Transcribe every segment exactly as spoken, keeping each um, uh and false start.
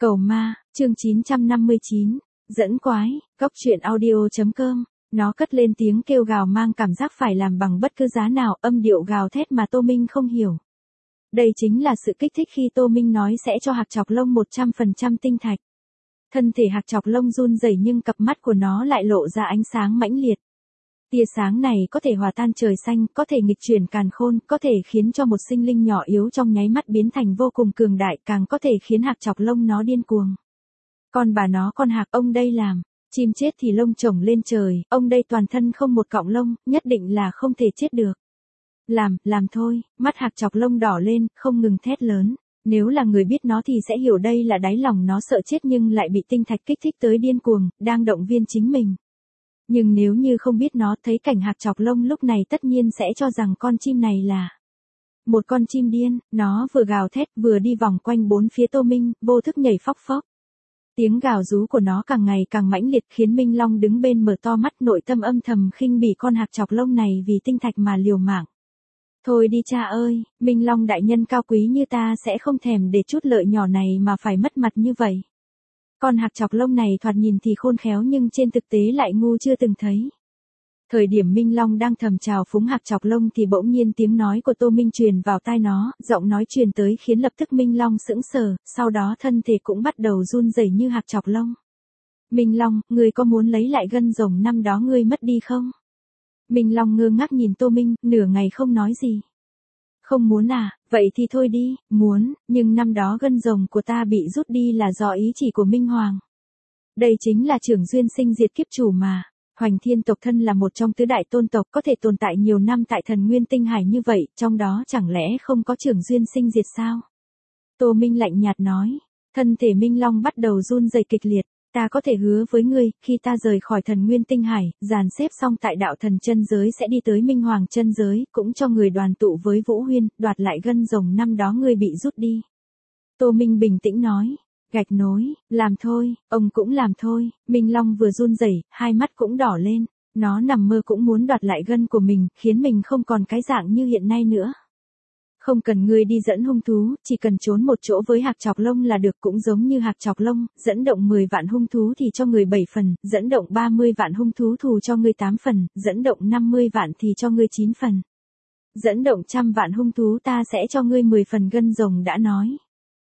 Cầu ma, chương chín trăm năm mươi chín, dẫn quái, góc truyện audio.com, nó cất lên tiếng kêu gào mang cảm giác phải làm bằng bất cứ giá nào, âm điệu gào thét mà Tô Minh không hiểu. Đây chính là sự kích thích khi Tô Minh nói sẽ cho hạc chọc lông một trăm phần trăm tinh thạch. Thân thể hạc chọc lông run rẩy nhưng cặp mắt của nó lại lộ ra ánh sáng mãnh liệt. Tia sáng này có thể hòa tan trời xanh, có thể nghịch chuyển càn khôn, có thể khiến cho một sinh linh nhỏ yếu trong nháy mắt biến thành vô cùng cường đại, càng có thể khiến hạc chọc lông nó điên cuồng. Con bà nó con hạc ông đây làm, chim chết thì lông chồng lên trời, ông đây toàn thân không một cọng lông, nhất định là không thể chết được. Làm, làm thôi, mắt hạc chọc lông đỏ lên, không ngừng thét lớn. Nếu là người biết nó thì sẽ hiểu đây là đáy lòng nó sợ chết nhưng lại bị tinh thạch kích thích tới điên cuồng, đang động viên chính mình. Nhưng nếu như không biết nó thấy cảnh hạc chọc lông lúc này tất nhiên sẽ cho rằng con chim này là một con chim điên, nó vừa gào thét vừa đi vòng quanh bốn phía Tô Minh, vô thức nhảy phóc phóc. Tiếng gào rú của nó càng ngày càng mãnh liệt khiến Minh Long đứng bên mở to mắt nội tâm âm thầm khinh bỉ con hạc chọc lông này vì tinh thạch mà liều mạng. Thôi đi cha ơi, Minh Long đại nhân cao quý như ta sẽ không thèm để chút lợi nhỏ này mà phải mất mặt như vậy. Con hạc chọc lông này thoạt nhìn thì khôn khéo nhưng trên thực tế lại ngu chưa từng thấy. Thời điểm Minh Long đang thầm chào phúng hạc chọc lông thì bỗng nhiên tiếng nói của Tô Minh truyền vào tai nó, giọng nói truyền tới khiến lập tức Minh Long sững sờ, sau đó thân thể cũng bắt đầu run rẩy như hạc chọc lông. Minh Long, ngươi có muốn lấy lại gân rồng năm đó ngươi mất đi không? Minh Long ngơ ngác nhìn Tô Minh, nửa ngày không nói gì. Không muốn à, vậy thì thôi đi, muốn, nhưng năm đó gân rồng của ta bị rút đi là do ý chỉ của Minh Hoàng. Đây chính là trưởng duyên sinh diệt kiếp chủ mà. Hoành Thiên tộc thân là một trong tứ đại tôn tộc có thể tồn tại nhiều năm tại thần nguyên tinh hải như vậy, trong đó chẳng lẽ không có trưởng duyên sinh diệt sao? Tô Minh lạnh nhạt nói, thân thể Minh Long bắt đầu run rẩy kịch liệt. Ta có thể hứa với ngươi, khi ta rời khỏi thần nguyên tinh hải, dàn xếp xong tại đạo thần chân giới sẽ đi tới Minh Hoàng chân giới, cũng cho người đoàn tụ với Vũ Huyên, đoạt lại gân rồng năm đó ngươi bị rút đi. Tô Minh bình tĩnh nói, gạch nối, làm thôi, ông cũng làm thôi. Minh Long vừa run rẩy, hai mắt cũng đỏ lên, nó nằm mơ cũng muốn đoạt lại gân của mình, khiến mình không còn cái dạng như hiện nay nữa. Không cần ngươi đi dẫn hung thú, chỉ cần trốn một chỗ với hạc chọc lông là được, cũng giống như hạc chọc lông, dẫn động mười vạn hung thú thì cho người bảy phần, dẫn động ba mươi vạn hung thú thù cho ngươi tám phần, dẫn động năm mươi vạn thì cho ngươi chín phần. Dẫn động trăm vạn hung thú ta sẽ cho ngươi mười phần gân rồng đã nói.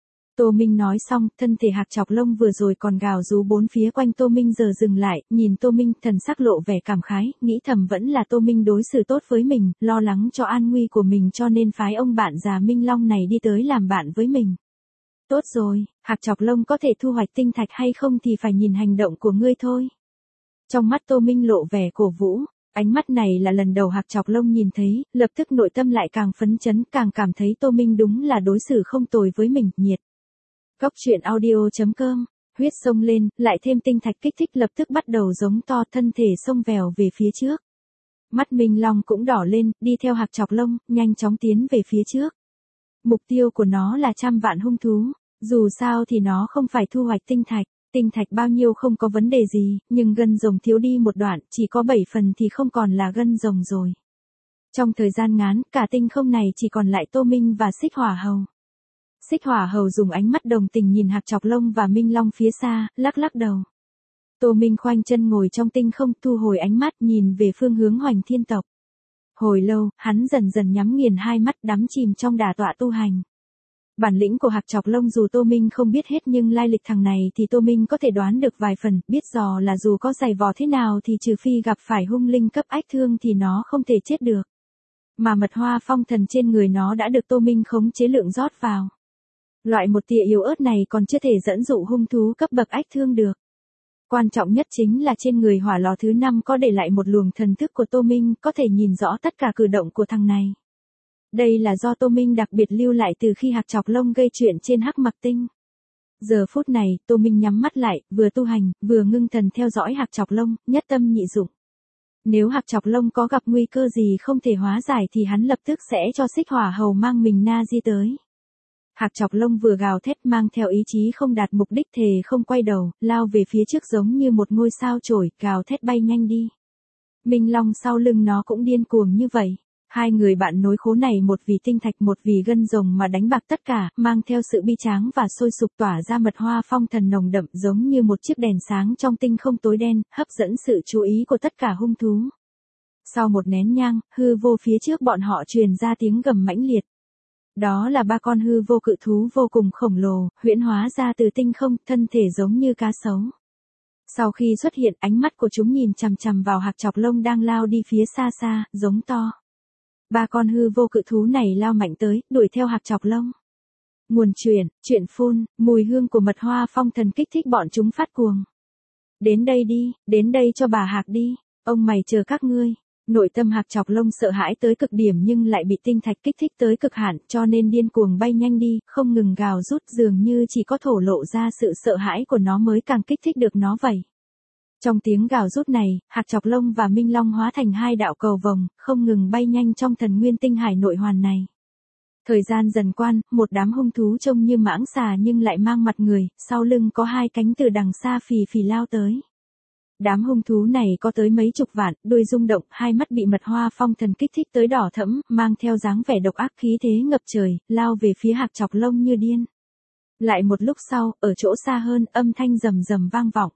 Tô Minh nói xong, thân thể hạc chọc lông vừa rồi còn gào rú bốn phía quanh Tô Minh giờ dừng lại, nhìn Tô Minh thần sắc lộ vẻ cảm khái, nghĩ thầm vẫn là Tô Minh đối xử tốt với mình, lo lắng cho an nguy của mình cho nên phái ông bạn già Minh Long này đi tới làm bạn với mình. Tốt rồi, hạc chọc lông có thể thu hoạch tinh thạch hay không thì phải nhìn hành động của ngươi thôi. Trong mắt Tô Minh lộ vẻ cổ vũ, ánh mắt này là lần đầu hạc chọc lông nhìn thấy, lập tức nội tâm lại càng phấn chấn, càng cảm thấy Tô Minh đúng là đối xử không tồi với mình, nhiệt. Góc truyện audio.com, huyết sông lên, lại thêm tinh thạch kích thích lập tức bắt đầu giống to, thân thể xông vèo về phía trước. Mắt Minh Long cũng đỏ lên, đi theo hạc chọc lông, nhanh chóng tiến về phía trước. Mục tiêu của nó là trăm vạn hung thú, dù sao thì nó không phải thu hoạch tinh thạch, tinh thạch bao nhiêu không có vấn đề gì, nhưng gân rồng thiếu đi một đoạn, chỉ có bảy phần thì không còn là gân rồng rồi. Trong thời gian ngắn, cả tinh không này chỉ còn lại Tô Minh và Xích Hỏa Hầu. Xích Hỏa Hầu dùng ánh mắt đồng tình nhìn hạc chọc lông và Minh Long phía xa, lắc lắc đầu. Tô Minh khoanh chân ngồi trong tinh không, thu hồi ánh mắt nhìn về phương hướng Hoành Thiên tộc. Hồi lâu, hắn dần dần nhắm nghiền hai mắt, đắm chìm trong đả tọa tu hành. Bản lĩnh của hạc chọc lông dù Tô Minh không biết hết nhưng lai lịch thằng này thì Tô Minh có thể đoán được vài phần, biết dò là dù có dày vò thế nào thì trừ phi gặp phải hung linh cấp ách thương thì nó không thể chết được. Mà mật hoa phong thần trên người nó đã được Tô Minh khống chế lượng rót vào. Loại một tia yếu ớt này còn chưa thể dẫn dụ hung thú cấp bậc ách thương được. Quan trọng nhất chính là trên người hỏa lò thứ năm có để lại một luồng thần thức của Tô Minh, có thể nhìn rõ tất cả cử động của thằng này. Đây là do Tô Minh đặc biệt lưu lại từ khi hạc chọc lông gây chuyện trên Hắc Mặc Tinh. Giờ phút này, Tô Minh nhắm mắt lại, vừa tu hành, vừa ngưng thần theo dõi hạc chọc lông, nhất tâm nhị dụng. Nếu hạc chọc lông có gặp nguy cơ gì không thể hóa giải thì hắn lập tức sẽ cho Xích Hỏa Hầu mang mình na di tới. Hạc chọc lông vừa gào thét mang theo ý chí không đạt mục đích thề không quay đầu, lao về phía trước giống như một ngôi sao chổi, gào thét bay nhanh đi. Minh Long sau lưng nó cũng điên cuồng như vậy. Hai người bạn nối khố này một vì tinh thạch một vì gân rồng mà đánh bạc tất cả, mang theo sự bi tráng và sôi sục tỏa ra mật hoa phong thần nồng đậm giống như một chiếc đèn sáng trong tinh không tối đen, hấp dẫn sự chú ý của tất cả hung thú. Sau một nén nhang, hư vô phía trước bọn họ truyền ra tiếng gầm mãnh liệt. Đó là ba con hư vô cự thú vô cùng khổng lồ, huyễn hóa ra từ tinh không, thân thể giống như cá sấu. Sau khi xuất hiện, ánh mắt của chúng nhìn chằm chằm vào Hạc Chọc Lông đang lao đi phía xa xa, giống to. Ba con hư vô cự thú này lao mạnh tới, đuổi theo Hạc Chọc Lông. Nguồn truyền, chuyện phun, mùi hương của mật hoa phong thần kích thích bọn chúng phát cuồng. Đến đây đi, đến đây cho bà Hạc đi, ông mày chờ các ngươi. Nội tâm Hạc Chọc Lông sợ hãi tới cực điểm nhưng lại bị tinh thạch kích thích tới cực hạn cho nên điên cuồng bay nhanh đi, không ngừng gào rút dường như chỉ có thổ lộ ra sự sợ hãi của nó mới càng kích thích được nó vậy. Trong tiếng gào rút này, Hạc Chọc Lông và Minh Long hóa thành hai đạo cầu vồng, không ngừng bay nhanh trong thần nguyên tinh hải nội hoàn này. Thời gian dần quan, một đám hung thú trông như mãng xà nhưng lại mang mặt người, sau lưng có hai cánh từ đằng xa phì phì lao tới. Đám hung thú này có tới mấy chục vạn, đuôi rung động, hai mắt bị mật hoa phong thần kích thích tới đỏ thẫm, mang theo dáng vẻ độc ác khí thế ngập trời, lao về phía Hạc Chọc Lông như điên. Lại một lúc sau, ở chỗ xa hơn, âm thanh rầm rầm vang vọng.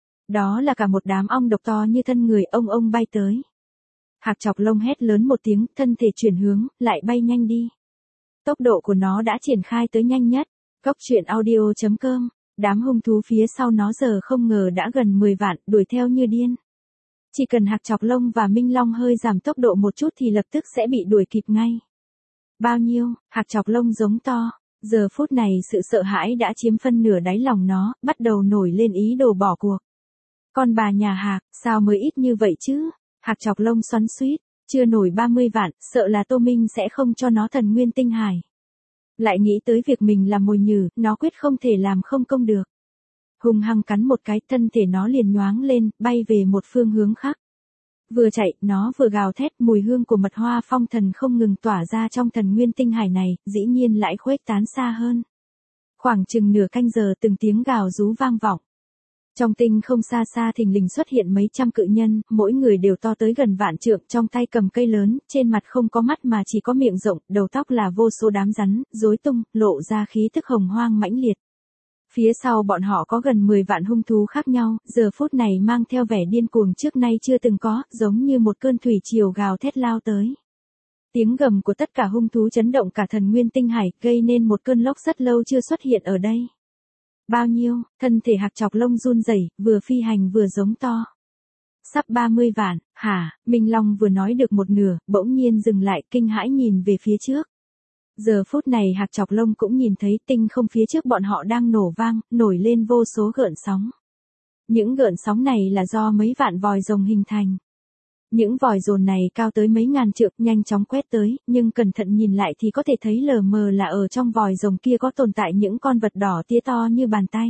Đó là cả một đám ong độc to như thân người ông ông bay tới. Hạc Chọc Lông hét lớn một tiếng, thân thể chuyển hướng, lại bay nhanh đi. Tốc độ của nó đã triển khai tới nhanh nhất. Cốc truyện audio chấm com. Đám hung thú phía sau nó giờ không ngờ đã gần mười vạn, đuổi theo như điên. Chỉ cần Hạc Chọc Lông và Minh Long hơi giảm tốc độ một chút thì lập tức sẽ bị đuổi kịp ngay. Bao nhiêu, Hạc Chọc Lông giống to. Giờ phút này sự sợ hãi đã chiếm phân nửa đáy lòng nó, bắt đầu nổi lên ý đồ bỏ cuộc. Con bà nhà Hạc, sao mới ít như vậy chứ? Hạc Chọc Lông xoắn xuýt, chưa nổi ba mươi vạn, sợ là Tô Minh sẽ không cho nó thần nguyên tinh hải. Lại nghĩ tới việc mình làm mồi nhử, nó quyết không thể làm không công được. Hung hăng cắn một cái, thân thể nó liền nhoáng lên, bay về một phương hướng khác. Vừa chạy, nó vừa gào thét, mùi hương của mật hoa phong thần không ngừng tỏa ra trong thần nguyên tinh hải này, dĩ nhiên lại khuếch tán xa hơn. Khoảng chừng nửa canh giờ từng tiếng gào rú vang vọng. Trong tinh không xa xa thình lình xuất hiện mấy trăm cự nhân, mỗi người đều to tới gần vạn trượng, trong tay cầm cây lớn, trên mặt không có mắt mà chỉ có miệng rộng, đầu tóc là vô số đám rắn, rối tung, lộ ra khí tức hồng hoang mãnh liệt. Phía sau bọn họ có gần mười vạn hung thú khác nhau, giờ phút này mang theo vẻ điên cuồng trước nay chưa từng có, giống như một cơn thủy triều gào thét lao tới. Tiếng gầm của tất cả hung thú chấn động cả thần nguyên tinh hải, gây nên một cơn lốc rất lâu chưa xuất hiện ở đây. Bao nhiêu, thân thể Hạc Chọc Lông run rẩy, vừa phi hành vừa giống to. Sắp ba mươi vạn, hả, Minh Long vừa nói được một nửa, bỗng nhiên dừng lại kinh hãi nhìn về phía trước. Giờ phút này Hạc Chọc Lông cũng nhìn thấy tinh không phía trước bọn họ đang nổ vang, nổi lên vô số gợn sóng. Những gợn sóng này là do mấy vạn vòi rồng hình thành. Những vòi dồn này cao tới mấy ngàn trượng, nhanh chóng quét tới, nhưng cẩn thận nhìn lại thì có thể thấy lờ mờ là ở trong vòi rồng kia có tồn tại những con vật đỏ tía to như bàn tay.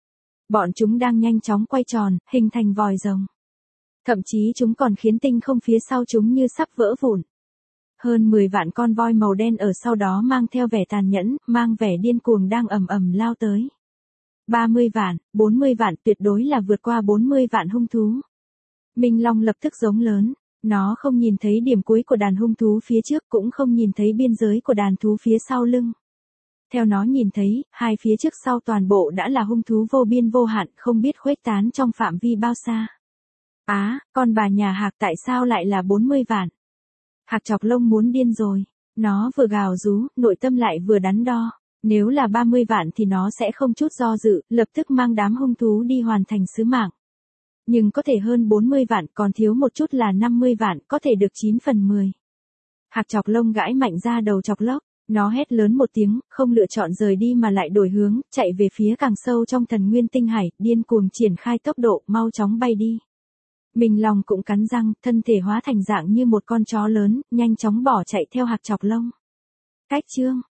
Bọn chúng đang nhanh chóng quay tròn, hình thành vòi rồng. Thậm chí chúng còn khiến tinh không phía sau chúng như sắp vỡ vụn. Hơn mười vạn con voi màu đen ở sau đó mang theo vẻ tàn nhẫn, mang vẻ điên cuồng đang ầm ầm lao tới. ba mươi vạn, bốn mươi vạn, tuyệt đối là vượt qua bốn mươi vạn hung thú. Minh Long lập tức giống lớn, nó không nhìn thấy điểm cuối của đàn hung thú phía trước, cũng không nhìn thấy biên giới của đàn thú phía sau lưng. Theo nó nhìn thấy, hai phía trước sau toàn bộ đã là hung thú vô biên vô hạn, không biết khuếch tán trong phạm vi bao xa. Á, à, con bà nhà Hạc tại sao lại là bốn mươi vạn? Hạc Chọc Lông muốn điên rồi, nó vừa gào rú, nội tâm lại vừa đắn đo. Nếu là ba mươi vạn thì nó sẽ không chút do dự, lập tức mang đám hung thú đi hoàn thành sứ mạng. Nhưng có thể hơn bốn mươi vạn, còn thiếu một chút là năm mươi vạn, có thể được chín phần mười. Hạc Chọc Lông gãi mạnh ra đầu chọc lốc, nó hét lớn một tiếng, không lựa chọn rời đi mà lại đổi hướng, chạy về phía càng sâu trong thần nguyên tinh hải, điên cuồng triển khai tốc độ, mau chóng bay đi. Minh Long cũng cắn răng, thân thể hóa thành dạng như một con chó lớn, nhanh chóng bỏ chạy theo Hạc Chọc Lông. Cách chương